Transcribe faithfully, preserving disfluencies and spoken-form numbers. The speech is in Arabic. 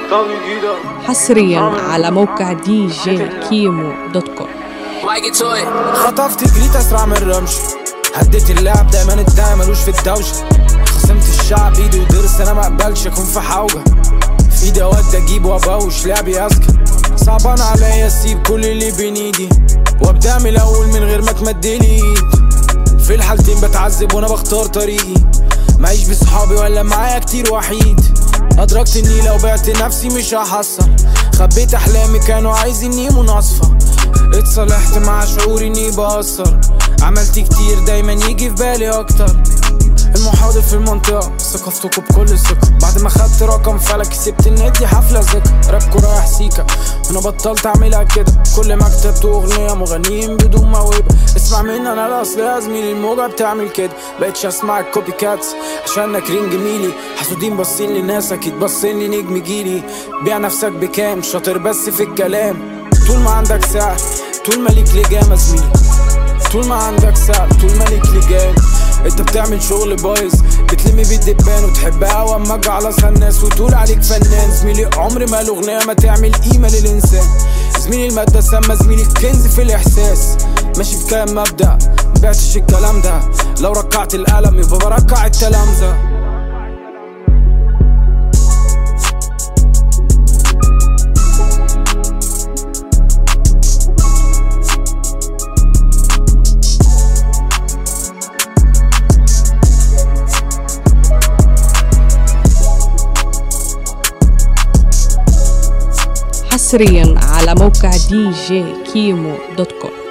حصريا على موقع دي جي كيمو دوت كوم. خطفت جريت اسرع من رمش، هديت اللعب دايما الداعي ملوش في الدوشه. خصمت الشعب ايدي ودرس انا مقبلش اكون في حوجه، في ايدي اود اجيب وابوش لعبي اذكى. صعبان عليا اسيب كل اللي بين ايدي وابدا من الاول من غير ما تمدلي ايد. في الحالتين بتعذب وانا بختار طريقي، معيش بصحابي ولا معايا كتير وحيد. ادركت اني لو بعت نفسي مش هحصل، خبيت احلامي كانوا عايزيني مناصفه. اتصالحت مع شعوري اني بقصر، عملت كتير دايما يجي في بالي اكتر. المحاضر في المنطقة ثقفتكوا بكل ثقة، بعد ما خدت رقم فلكي سبت النادي حفلة ذكر. رابكوا رايح سيكا وانا بطلت اعملها كده، كل ما كتبت اغنية مغنيين بدون موهبة. اسمع مني انا الاصل يا زميلي، الموجة بتعمل كده. بقتش اسمع الكوبي كاتس عشان ناكرين جميلي، حسودين باصين لناس اكيد باصين لي نجم جيلي. بيع نفسك بكام شاطر بس في الكلام، طول ما عندك سعر طول ما ليك لجام يا زميلي. طول ما عندك سعر طول ما ليك لجام. انت بتعمل شغل بايظ بتلمي بالدبان وتحبها واما اجعلصها الناس وتقول عليك فنان. زميلي عمر ما الاغنيه ما تعمل قيمه للانسان. زميلي الماده سامه، زميلي الكنز في الاحساس. ماشي في كلام مبدأ مبعتش الكلام ده، لو ركعت القلم يبقى بركع التلامذه. حصريا على موقع دي جي كيمو دوت كوم.